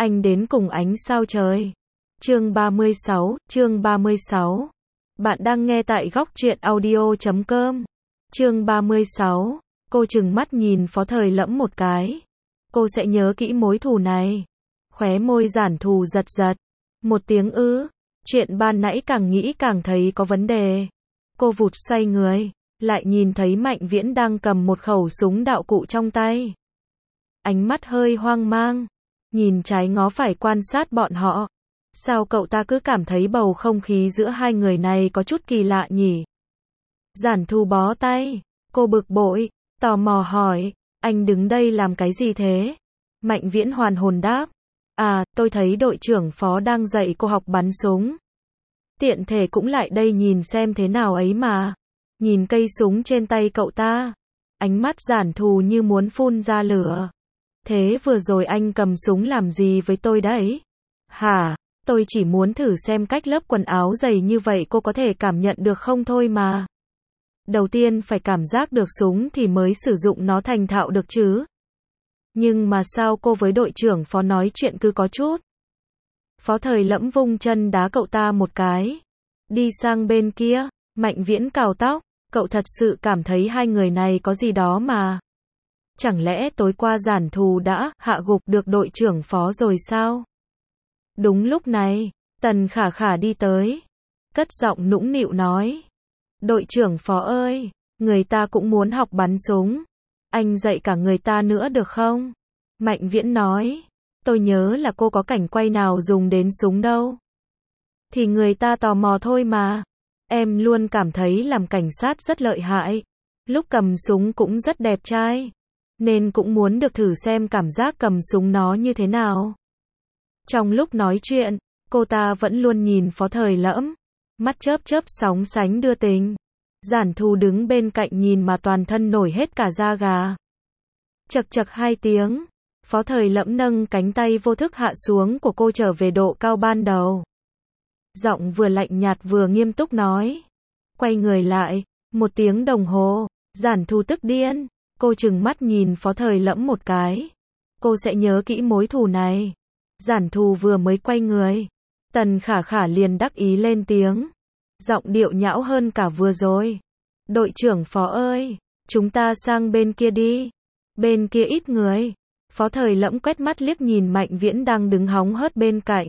Anh đến cùng ánh sao trời. Chương 36. Bạn đang nghe tại góc truyện audio.com. Chương 36. Cô trừng mắt nhìn Phó Thời Lẫm một cái. Cô sẽ nhớ kỹ mối thù này. Khóe môi Giản Thù giật giật. Một tiếng ư. Chuyện ban nãy càng nghĩ càng thấy có vấn đề. Cô vụt xoay người, lại nhìn thấy Mạnh Viễn đang cầm một khẩu súng đạo cụ trong tay. Ánh mắt hơi hoang mang, nhìn trái ngó phải quan sát bọn họ. Sao cậu ta cứ cảm thấy bầu không khí giữa hai người này có chút kỳ lạ nhỉ? Giản Thù bó tay, cô bực bội, tò mò hỏi, anh đứng đây làm cái gì thế? Mạnh Viễn hoàn hồn đáp, à, tôi thấy đội trưởng Phó đang dạy cô học bắn súng. Tiện thể cũng lại đây nhìn xem thế nào ấy mà. Nhìn cây súng trên tay cậu ta, ánh mắt Giản Thù như muốn phun ra lửa. Thế vừa rồi anh cầm súng làm gì với tôi đấy? Hả? Tôi chỉ muốn thử xem cách lớp quần áo dày như vậy cô có thể cảm nhận được không thôi mà. Đầu tiên phải cảm giác được súng thì mới sử dụng nó thành thạo được chứ. Nhưng mà sao cô với đội trưởng Phó nói chuyện cứ có chút. Phó Thời Lẫm vung chân đá cậu ta một cái. Đi sang bên kia. Mạnh Viễn cào tóc. Cậu thật sự cảm thấy hai người này có gì đó mà. Chẳng lẽ tối qua Giản Thù đã hạ gục được đội trưởng Phó rồi sao? Đúng lúc này, Tần Khả Khả đi tới. Cất giọng nũng nịu nói. Đội trưởng Phó ơi, người ta cũng muốn học bắn súng. Anh dạy cả người ta nữa được không? Mạnh Viễn nói. Tôi nhớ là cô có cảnh quay nào dùng đến súng đâu. Thì người ta tò mò thôi mà. Em luôn cảm thấy làm cảnh sát rất lợi hại. Lúc cầm súng cũng rất đẹp trai. Nên cũng muốn được thử xem cảm giác cầm súng nó như thế nào. Trong lúc nói chuyện, cô ta vẫn luôn nhìn Phó Thời Lẫm. Mắt chớp chớp sóng sánh đưa tình. Giản Thù đứng bên cạnh nhìn mà toàn thân nổi hết cả da gà. Chậc chậc hai tiếng. Phó Thời Lẫm nâng cánh tay vô thức hạ xuống của cô trở về độ cao ban đầu. Giọng vừa lạnh nhạt vừa nghiêm túc nói. Quay người lại, 1 tiếng đồng hồ. Giản Thù tức điên. Cô trừng mắt nhìn Phó Thời Lẫm một cái. Cô sẽ nhớ kỹ mối thù này. Giản Thù vừa mới quay người. Tần Khả Khả liền đắc ý lên tiếng. Giọng điệu nhão hơn cả vừa rồi. Đội trưởng Phó ơi, chúng ta sang bên kia đi. Bên kia ít người. Phó Thời Lẫm quét mắt liếc nhìn Mạnh Viễn đang đứng hóng hớt bên cạnh.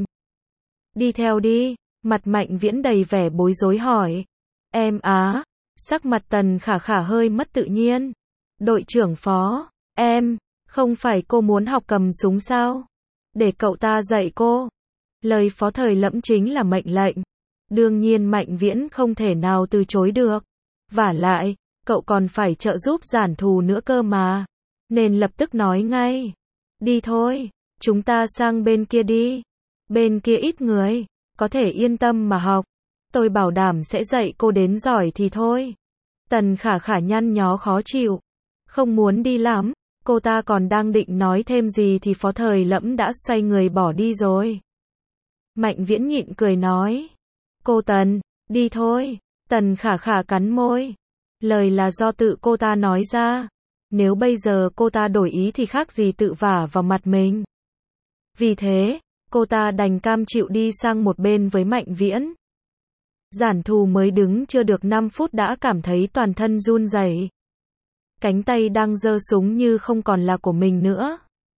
Đi theo đi. Mặt Mạnh Viễn đầy vẻ bối rối hỏi. Em á. Sắc mặt Tần Khả Khả hơi mất tự nhiên. Đội trưởng Phó, em, không phải cô muốn học cầm súng sao? Để cậu ta dạy cô. Lời Phó Thời Lẫm chính là mệnh lệnh. Đương nhiên Mạnh Viễn không thể nào từ chối được. Vả lại, cậu còn phải trợ giúp Giản Thù nữa cơ mà. Nên lập tức nói ngay. Đi thôi, chúng ta sang bên kia đi. Bên kia ít người, có thể yên tâm mà học. Tôi bảo đảm sẽ dạy cô đến giỏi thì thôi. Tần Khả Khả nhăn nhó khó chịu. Không muốn đi lắm. Cô ta còn đang định nói thêm gì thì Phó Thời Lẫm đã xoay người bỏ đi rồi. Mạnh Viễn nhịn cười nói. Cô Tần, đi thôi. Tần Khả Khả cắn môi. Lời là do tự cô ta nói ra. Nếu bây giờ cô ta đổi ý thì khác gì tự vả vào mặt mình. Vì thế, cô ta đành cam chịu đi sang một bên với Mạnh Viễn. Giản Thù mới đứng chưa được 5 phút đã cảm thấy toàn thân run rẩy. Cánh tay đang giơ súng như không còn là của mình nữa.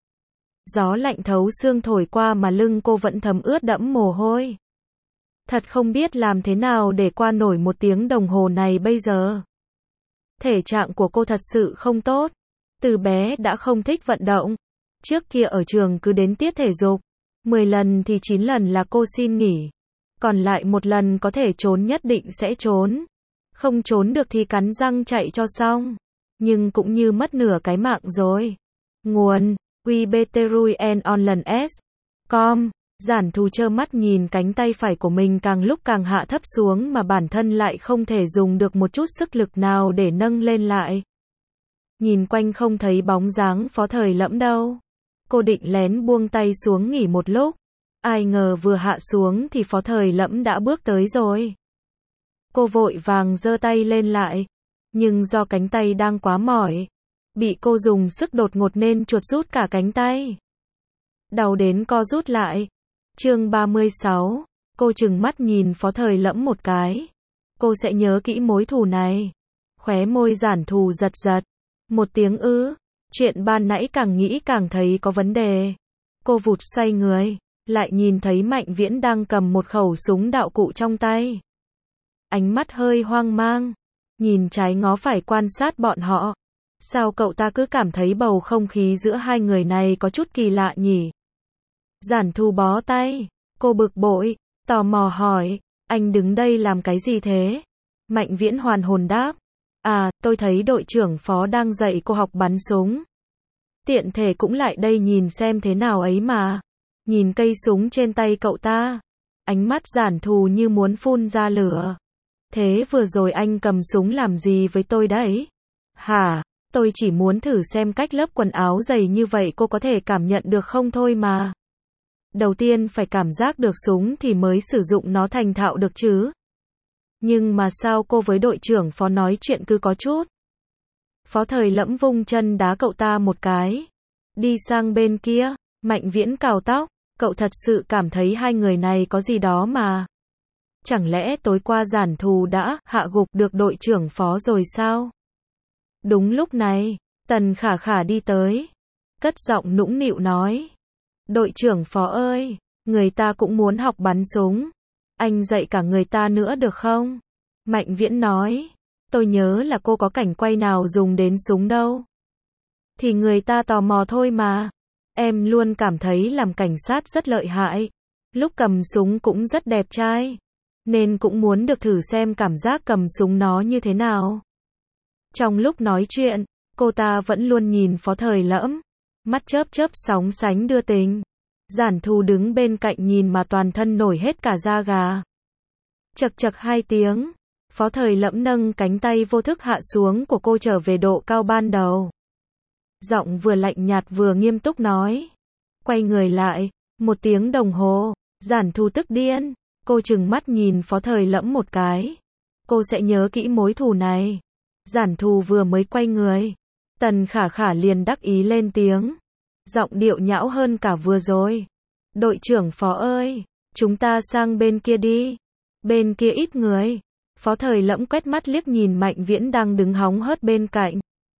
Gió lạnh thấu xương thổi qua mà lưng cô vẫn thấm ướt đẫm mồ hôi. Thật không biết làm thế nào để qua nổi 1 tiếng đồng hồ này bây giờ. Thể trạng của cô thật sự không tốt. Từ bé đã không thích vận động. Trước kia ở trường cứ đến tiết thể dục. 10 lần thì 9 lần là cô xin nghỉ. Còn lại 1 lần có thể trốn nhất định sẽ trốn. Không trốn được thì cắn răng chạy cho xong. Nhưng cũng như mất nửa cái mạng rồi. Nguồn webtruyenonline.com. Giản Thù trơ mắt nhìn cánh tay phải của mình càng lúc càng hạ thấp xuống mà bản thân lại không thể dùng được một chút sức lực nào để nâng lên lại. Nhìn quanh không thấy bóng dáng Phó Thời Lẫm đâu. Cô định lén buông tay xuống nghỉ một lúc. Ai ngờ vừa hạ xuống thì Phó Thời Lẫm đã bước tới rồi. Cô vội vàng giơ tay lên lại. Nhưng do cánh tay đang quá mỏi, bị cô dùng sức đột ngột nên chuột rút cả cánh tay. Đau đến co rút lại. Chương 36. Cô trừng mắt nhìn Phó Thời Lẫm một cái. Cô sẽ nhớ kỹ mối thù này. Khóe môi Giản Thù giật giật. Một tiếng ư. Chuyện ban nãy càng nghĩ càng thấy có vấn đề. Cô vụt xoay người. Lại nhìn thấy Mạnh Viễn đang cầm một khẩu súng đạo cụ trong tay. Ánh mắt hơi hoang mang. Nhìn trái ngó phải quan sát bọn họ. Sao cậu ta cứ cảm thấy bầu không khí giữa hai người này có chút kỳ lạ nhỉ? Giản Thù bó tay. Cô bực bội. Tò mò hỏi. Anh đứng đây làm cái gì thế? Mạnh Viễn hoàn hồn đáp. À, tôi thấy đội trưởng Phó đang dạy cô học bắn súng. Tiện thể cũng lại đây nhìn xem thế nào ấy mà. Nhìn cây súng trên tay cậu ta. Ánh mắt Giản Thù như muốn phun ra lửa. Thế vừa rồi anh cầm súng làm gì với tôi đấy? Hả? Tôi chỉ muốn thử xem cách lớp quần áo dày như vậy cô có thể cảm nhận được không thôi mà. Đầu tiên phải cảm giác được súng thì mới sử dụng nó thành thạo được chứ. Nhưng mà sao cô với đội trưởng Phó nói chuyện cứ có chút. Phó Thời Lẫm vung chân đá cậu ta một cái. Đi sang bên kia. Mạnh Viễn cào tóc. Cậu thật sự cảm thấy hai người này có gì đó mà. Chẳng lẽ tối qua Giản Thù đã hạ gục được đội trưởng Phó rồi sao? Đúng lúc này, Tần Khả Khả đi tới. Cất giọng nũng nịu nói. Đội trưởng Phó ơi, người ta cũng muốn học bắn súng. Anh dạy cả người ta nữa được không? Mạnh Viễn nói. Tôi nhớ là cô có cảnh quay nào dùng đến súng đâu. Thì người ta tò mò thôi mà. Em luôn cảm thấy làm cảnh sát rất lợi hại. Lúc cầm súng cũng rất đẹp trai. Nên cũng muốn được thử xem cảm giác cầm súng nó như thế nào. Trong lúc nói chuyện, cô ta vẫn luôn nhìn Phó Thời Lẫm. Mắt chớp chớp sóng sánh đưa tình. Giản Thù đứng bên cạnh nhìn mà toàn thân nổi hết cả da gà. Chậc chậc hai tiếng. Phó Thời Lẫm nâng cánh tay vô thức hạ xuống của cô trở về độ cao ban đầu. Giọng vừa lạnh nhạt vừa nghiêm túc nói. Quay người lại. 1 tiếng đồng hồ. Giản Thù tức điên. Cô trừng mắt nhìn Phó Thời Lẫm một cái. Cô sẽ nhớ kỹ mối thù này. Giản Thù vừa mới quay người. Tần Khả Khả liền đắc ý lên tiếng. Giọng điệu nhão hơn cả vừa rồi. Đội trưởng Phó ơi, chúng ta sang bên kia đi. Bên kia ít người. Phó Thời Lẫm quét mắt liếc nhìn Mạnh Viễn đang đứng hóng hớt bên cạnh.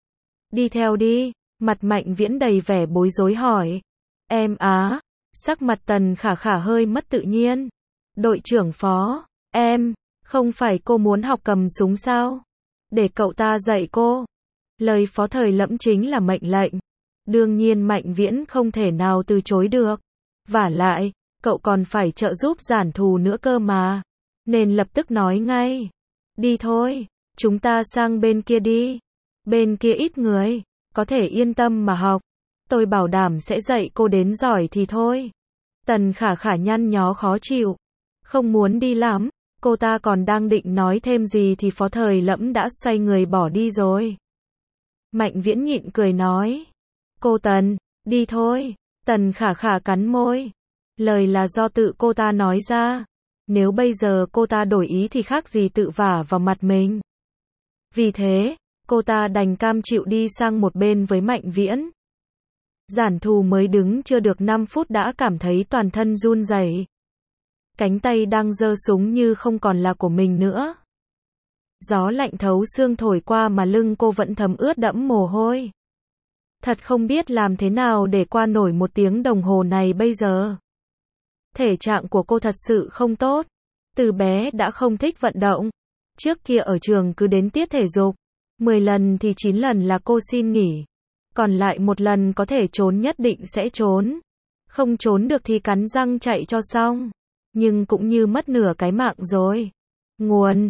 Đi theo đi. Mặt Mạnh Viễn đầy vẻ bối rối hỏi. Em á. Sắc mặt Tần Khả Khả hơi mất tự nhiên. Đội trưởng Phó, em, không phải cô muốn học cầm súng sao? Để cậu ta dạy cô. Lời Phó Thời Lẫm chính là mệnh lệnh. Đương nhiên Mạnh Viễn không thể nào từ chối được. Vả lại, cậu còn phải trợ giúp Giản Thù nữa cơ mà. Nên lập tức nói ngay. Đi thôi, chúng ta sang bên kia đi. Bên kia ít người, có thể yên tâm mà học. Tôi bảo đảm sẽ dạy cô đến giỏi thì thôi. Tần Khả Khả nhăn nhó khó chịu. Không muốn đi lắm. Cô ta còn đang định nói thêm gì thì Phó Thời Lẫm đã xoay người bỏ đi rồi. Mạnh Viễn nhịn cười nói. Cô Tần, đi thôi. Tần Khả Khả cắn môi. Lời là do tự cô ta nói ra. Nếu bây giờ cô ta đổi ý thì khác gì tự vả vào mặt mình. Vì thế, cô ta đành cam chịu đi sang một bên với Mạnh Viễn. Giản Thù mới đứng chưa được 5 phút đã cảm thấy toàn thân run rẩy. Cánh tay đang giơ súng như không còn là của mình nữa. Gió lạnh thấu xương thổi qua mà lưng cô vẫn thấm ướt đẫm mồ hôi. Thật không biết làm thế nào để qua nổi 1 tiếng đồng hồ này bây giờ. Thể trạng của cô thật sự không tốt. Từ bé đã không thích vận động. Trước kia ở trường cứ đến tiết thể dục. 10 lần thì 9 lần là cô xin nghỉ. Còn lại 1 lần có thể trốn nhất định sẽ trốn. Không trốn được thì cắn răng chạy cho xong. Nhưng cũng như mất nửa cái mạng rồi. Nguồn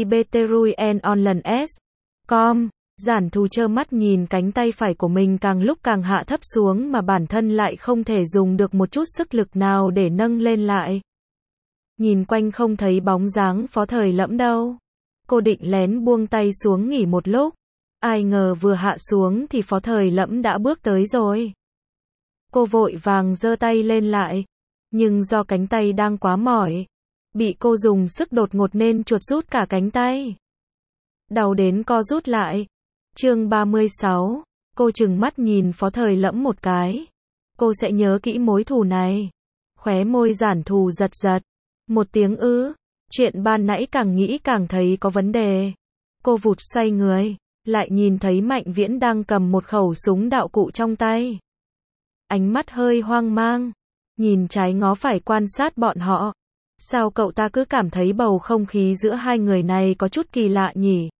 webTruyenOnline.com. Giản Thù trơ mắt nhìn cánh tay phải của mình càng lúc càng hạ thấp xuống mà bản thân lại không thể dùng được một chút sức lực nào để nâng lên lại. Nhìn quanh không thấy bóng dáng Phó Thời Lẫm đâu. Cô định lén buông tay xuống nghỉ một lúc. Ai ngờ vừa hạ xuống thì Phó Thời Lẫm đã bước tới rồi. Cô vội vàng giơ tay lên lại. Nhưng do cánh tay đang quá mỏi. Bị cô dùng sức đột ngột nên chuột rút cả cánh tay. Đau đến co rút lại. Chương 36. Cô trừng mắt nhìn Phó Thời Lẫm một cái. Cô sẽ nhớ kỹ mối thù này. Khóe môi Giản Thù giật giật. Một tiếng ư. Chuyện ban nãy càng nghĩ càng thấy có vấn đề. Cô vụt xoay người, lại nhìn thấy Mạnh Viễn đang cầm một khẩu súng đạo cụ trong tay. Ánh mắt hơi hoang mang, nhìn trái ngó phải quan sát bọn họ. Sao cậu ta cứ cảm thấy bầu không khí giữa hai người này có chút kỳ lạ nhỉ?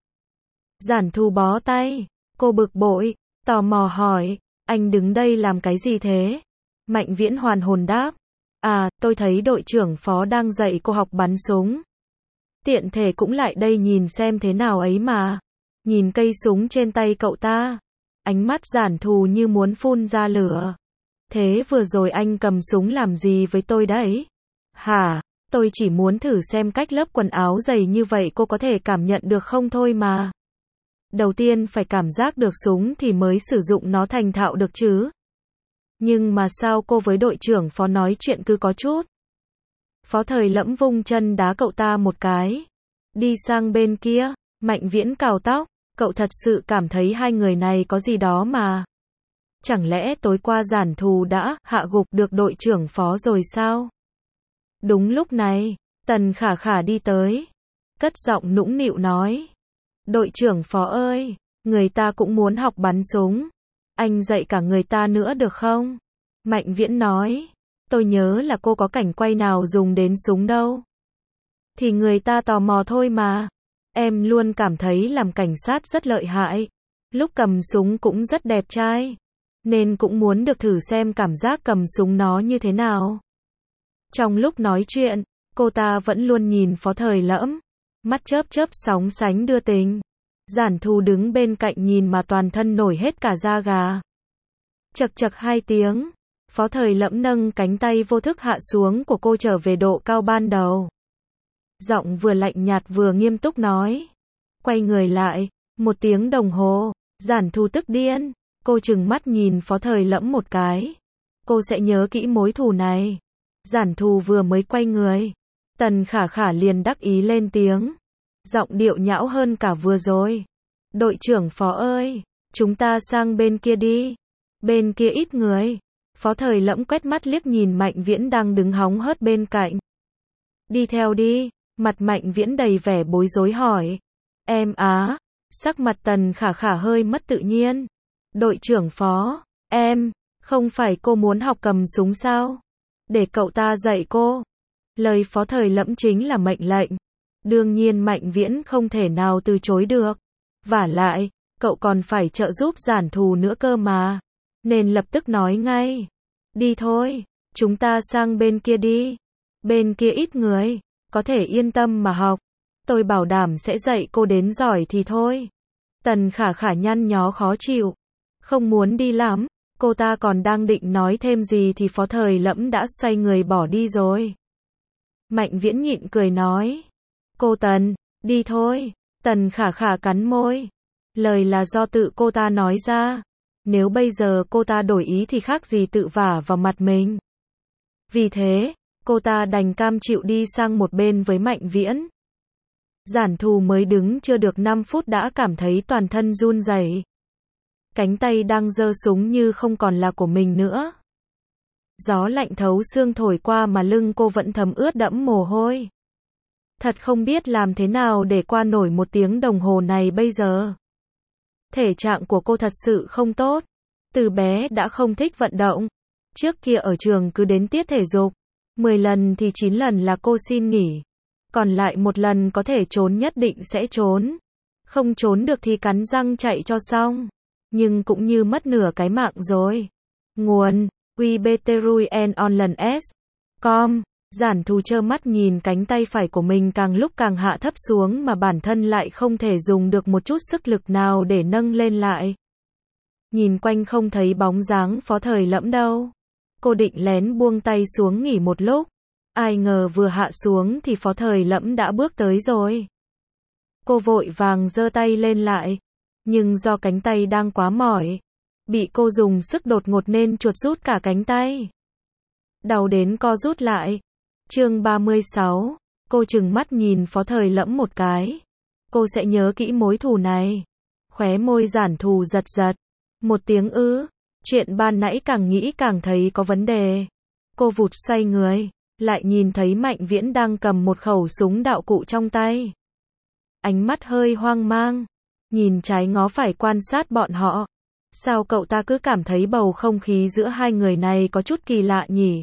Giản Thù bó tay, cô bực bội, tò mò hỏi, anh đứng đây làm cái gì thế? Mạnh Viễn hoàn hồn đáp, à, tôi thấy đội trưởng phó đang dạy cô học bắn súng. Tiện thể cũng lại đây nhìn xem thế nào ấy mà. Nhìn cây súng trên tay cậu ta, ánh mắt Giản Thù như muốn phun ra lửa. Thế vừa rồi anh cầm súng làm gì với tôi đấy? Hả? Tôi chỉ muốn thử xem cách lớp quần áo dày như vậy cô có thể cảm nhận được không thôi mà. Đầu tiên phải cảm giác được súng thì mới sử dụng nó thành thạo được chứ. Nhưng mà sao cô với đội trưởng phó nói chuyện cứ có chút. Phó Thời Lẫm vung chân đá cậu ta một cái. Đi sang bên kia, Mạnh Viễn cào tóc, cậu thật sự cảm thấy hai người này có gì đó mà. Chẳng lẽ tối qua Giản Thù đã hạ gục được đội trưởng phó rồi sao? Đúng lúc này, Tần Khả Khả đi tới, cất giọng nũng nịu nói. Đội trưởng phó ơi, người ta cũng muốn học bắn súng. Anh dạy cả người ta nữa được không? Mạnh Viễn nói. Tôi nhớ là cô có cảnh quay nào dùng đến súng đâu. Thì người ta tò mò thôi mà. Em luôn cảm thấy làm cảnh sát rất lợi hại. Lúc cầm súng cũng rất đẹp trai. Nên cũng muốn được thử xem cảm giác cầm súng nó như thế nào. Trong lúc nói chuyện, cô ta vẫn luôn nhìn Phó Thời Lẫm. Mắt chớp chớp sóng sánh đưa tình. Giản Thù đứng bên cạnh nhìn mà toàn thân nổi hết cả da gà. Chậc chậc hai tiếng. Phó Thời Lẫm nâng cánh tay vô thức hạ xuống của cô trở về độ cao ban đầu. Giọng vừa lạnh nhạt vừa nghiêm túc nói. Quay người lại, 1 tiếng đồng hồ, Giản Thù tức điên. Cô trừng mắt nhìn Phó Thời Lẫm một cái. Cô sẽ nhớ kỹ mối thù này. Giản Thù vừa mới quay người, Tần Khả Khả liền đắc ý lên tiếng. Giọng điệu nhão hơn cả vừa rồi. Đội trưởng phó ơi, chúng ta sang bên kia đi. Bên kia ít người. Phó Thời Lẫm quét mắt liếc nhìn Mạnh Viễn đang đứng hóng hớt bên cạnh. Đi theo đi, mặt Mạnh Viễn đầy vẻ bối rối hỏi. Em á, sắc mặt Tần Khả Khả hơi mất tự nhiên. Đội trưởng phó, em, không phải cô muốn học cầm súng sao? Để cậu ta dạy cô. Lời Phó Thời Lẫm chính là mệnh lệnh. Đương nhiên Mạnh Viễn không thể nào từ chối được. Vả lại, cậu còn phải trợ giúp Giản Thù nữa cơ mà. Nên lập tức nói ngay. Đi thôi, chúng ta sang bên kia đi. Bên kia ít người, có thể yên tâm mà học. Tôi bảo đảm sẽ dạy cô đến giỏi thì thôi. Tần Khả Khả nhăn nhó khó chịu. Không muốn đi lắm. Cô ta còn đang định nói thêm gì thì Phó Thời Lẫm đã xoay người bỏ đi rồi. Mạnh Viễn nhịn cười nói. Cô Tần, đi thôi. Tần Khả Khả cắn môi. Lời là do tự cô ta nói ra. Nếu bây giờ cô ta đổi ý thì khác gì tự vả vào mặt mình. Vì thế, cô ta đành cam chịu đi sang một bên với Mạnh Viễn. Giản Thù mới đứng chưa được 5 phút đã cảm thấy toàn thân run rẩy. Cánh tay đang giơ súng như không còn là của mình nữa. Gió lạnh thấu xương thổi qua mà lưng cô vẫn thấm ướt đẫm mồ hôi. Thật không biết làm thế nào để qua nổi 1 tiếng đồng hồ này bây giờ. Thể trạng của cô thật sự không tốt. Từ bé đã không thích vận động. Trước kia ở trường cứ đến tiết thể dục. 10 lần thì 9 lần là cô xin nghỉ. Còn lại 1 lần có thể trốn nhất định sẽ trốn. Không trốn được thì cắn răng chạy cho xong. Nhưng cũng như mất nửa cái mạng rồi. Nguồn webteruyenonline.com. Giản Thù trơ mắt nhìn cánh tay phải của mình càng lúc càng hạ thấp xuống mà bản thân lại không thể dùng được một chút sức lực nào để nâng lên lại. Nhìn quanh không thấy bóng dáng Phó Thời Lẫm đâu. Cô định lén buông tay xuống nghỉ một lúc. Ai ngờ vừa hạ xuống thì Phó Thời Lẫm đã bước tới rồi. Cô vội vàng giơ tay lên lại. Nhưng do cánh tay đang quá mỏi, bị cô dùng sức đột ngột nên chuột rút cả cánh tay. Đau đến co rút lại. Chương 36, cô trừng mắt nhìn Phó Thời Lẫm một cái. Cô sẽ nhớ kỹ mối thù này. Khóe môi Giản Thù giật giật. 1 tiếng ư. Chuyện ban nãy càng nghĩ càng thấy có vấn đề. Cô vụt xoay người, lại nhìn thấy Mạnh Viễn đang cầm một khẩu súng đạo cụ trong tay. Ánh mắt hơi hoang mang, nhìn trái ngó phải quan sát bọn họ. Sao cậu ta cứ cảm thấy bầu không khí giữa hai người này có chút kỳ lạ nhỉ?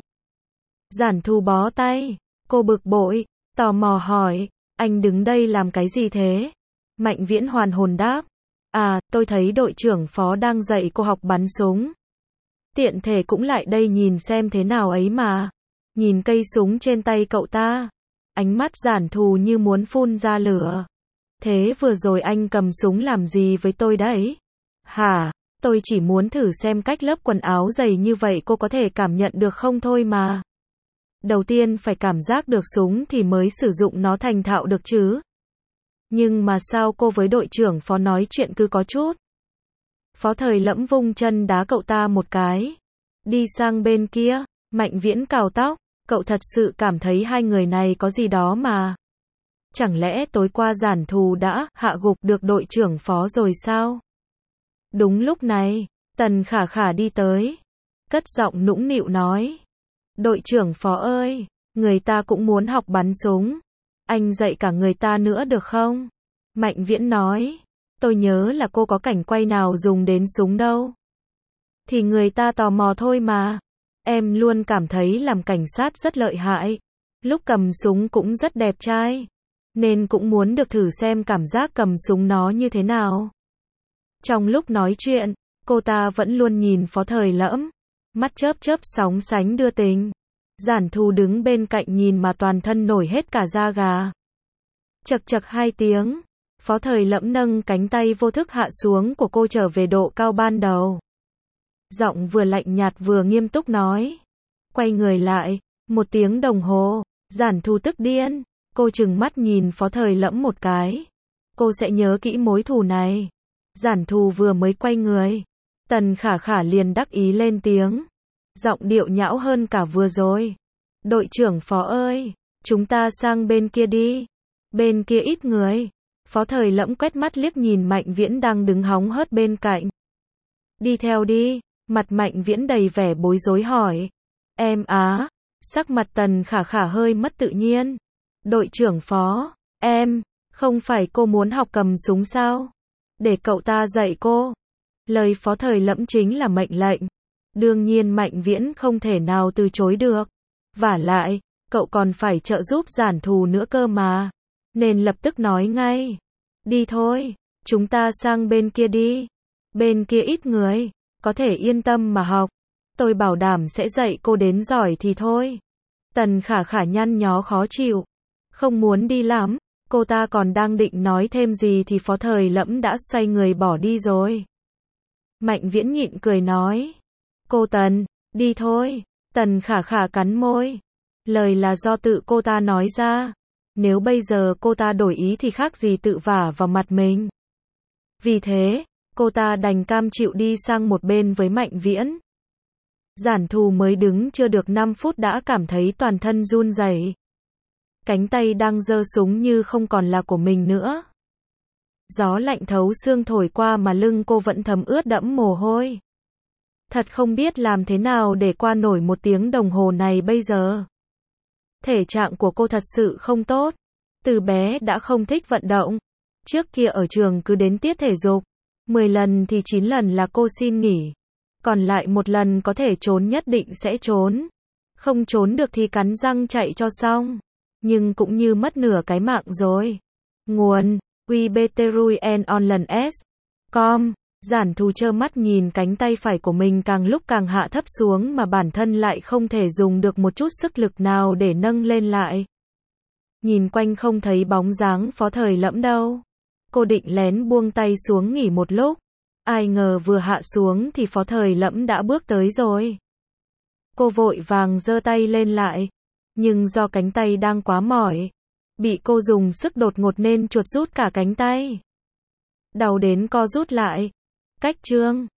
Giản Thu bó tay, cô bực bội, tò mò hỏi, anh đứng đây làm cái gì thế? Mạnh Viễn hoàn hồn đáp, à, tôi thấy đội trưởng Phó đang dạy cô học bắn súng. Tiện thể cũng lại đây nhìn xem thế nào ấy mà. Nhìn cây súng trên tay cậu ta, ánh mắt Giản Thu như muốn phun ra lửa. Thế vừa rồi anh cầm súng làm gì với tôi đấy? Hả? Tôi chỉ muốn thử xem cách lớp quần áo dày như vậy cô có thể cảm nhận được không thôi mà. Đầu tiên phải cảm giác được súng thì mới sử dụng nó thành thạo được chứ. Nhưng mà sao cô với đội trưởng Phó nói chuyện cứ có chút. Phó Thời Lẫm vung chân đá cậu ta một cái. Đi sang bên kia, Mạnh Viễn cào tóc, cậu thật sự cảm thấy hai người này có gì đó mà. Chẳng lẽ tối qua Giản Thu đã hạ gục được đội trưởng Phó rồi sao? Đúng lúc này, Tần Khả Khả đi tới, cất giọng nũng nịu nói. Đội trưởng Phó ơi, người ta cũng muốn học bắn súng. Anh dạy cả người ta nữa được không? Mạnh Viễn nói, tôi nhớ là cô có cảnh quay nào dùng đến súng đâu. Thì người ta tò mò thôi mà. Em luôn cảm thấy làm cảnh sát rất lợi hại. Lúc cầm súng cũng rất đẹp trai. Nên cũng muốn được thử xem cảm giác cầm súng nó như thế nào. Trong lúc nói chuyện, cô ta vẫn luôn nhìn Phó Thời Lẫm. Mắt chớp chớp sóng sánh đưa tình. Giản Thu đứng bên cạnh nhìn mà toàn thân nổi hết cả da gà. Chật chật hai tiếng. Phó Thời Lẫm nâng cánh tay vô thức hạ xuống của cô trở về độ cao ban đầu. Giọng vừa lạnh nhạt vừa nghiêm túc nói. Quay người lại, 1 tiếng đồng hồ. Giản Thu tức điên. Cô trừng mắt nhìn Phó Thời Lẫm một cái. Cô sẽ nhớ kỹ mối thù này. Giản Thu vừa mới quay người, Tần Khả Khả liền đắc ý lên tiếng. Giọng điệu nhão hơn cả vừa rồi. Đội trưởng Phó ơi, chúng ta sang bên kia đi. Bên kia ít người. Phó Thời Lẫm quét mắt liếc nhìn Mạnh Viễn đang đứng hóng hớt bên cạnh. Đi theo đi. Mặt Mạnh Viễn đầy vẻ bối rối hỏi. Em á? Sắc mặt Tần Khả Khả hơi mất tự nhiên. Đội trưởng Phó, em, không phải cô muốn học cầm súng sao? Để cậu ta dạy cô. Lời Phó Thời Lẫm chính là mệnh lệnh. Đương nhiên Mạnh Viễn không thể nào từ chối được. Vả lại, cậu còn phải trợ giúp Giản Thu nữa cơ mà. Nên lập tức nói ngay. Đi thôi, chúng ta sang bên kia đi. Bên kia ít người, có thể yên tâm mà học. Tôi bảo đảm sẽ dạy cô đến giỏi thì thôi. Tần Khả Khả nhăn nhó khó chịu. Không muốn đi lắm. Cô ta còn đang định nói thêm gì thì Phó Thời Lẫm đã xoay người bỏ đi rồi. Mạnh Viễn nhịn cười nói. Cô Tần, đi thôi. Tần Khả Khả cắn môi. Lời là do tự cô ta nói ra. Nếu bây giờ cô ta đổi ý thì khác gì tự vả vào mặt mình. Vì thế, cô ta đành cam chịu đi sang một bên với Mạnh Viễn. Giản Thu mới đứng chưa được 5 phút đã cảm thấy toàn thân run rẩy. Cánh tay đang giơ súng như không còn là của mình nữa. Gió lạnh thấu xương thổi qua mà lưng cô vẫn thấm ướt đẫm mồ hôi. Thật không biết làm thế nào để qua nổi 1 tiếng đồng hồ này bây giờ. Thể trạng của cô thật sự không tốt. Từ bé đã không thích vận động. Trước kia ở trường cứ đến tiết thể dục. 10 lần thì 9 lần là cô xin nghỉ. Còn lại 1 lần có thể trốn nhất định sẽ trốn. Không trốn được thì cắn răng chạy cho xong. Nhưng cũng như mất nửa cái mạng rồi. Nguồn webtruyenonline.com. Giản Thu trơ mắt nhìn cánh tay phải của mình càng lúc càng hạ thấp xuống mà bản thân lại không thể dùng được một chút sức lực nào để nâng lên lại. Nhìn quanh không thấy bóng dáng Phó Thời Lẫm đâu. Cô định lén buông tay xuống nghỉ một lúc. Ai ngờ vừa hạ xuống thì Phó Thời Lẫm đã bước tới rồi. Cô vội vàng giơ tay lên lại. Nhưng do cánh tay đang quá mỏi, bị cô dùng sức đột ngột nên chuột rút cả cánh tay. Đau đến co rút lại. Cách chương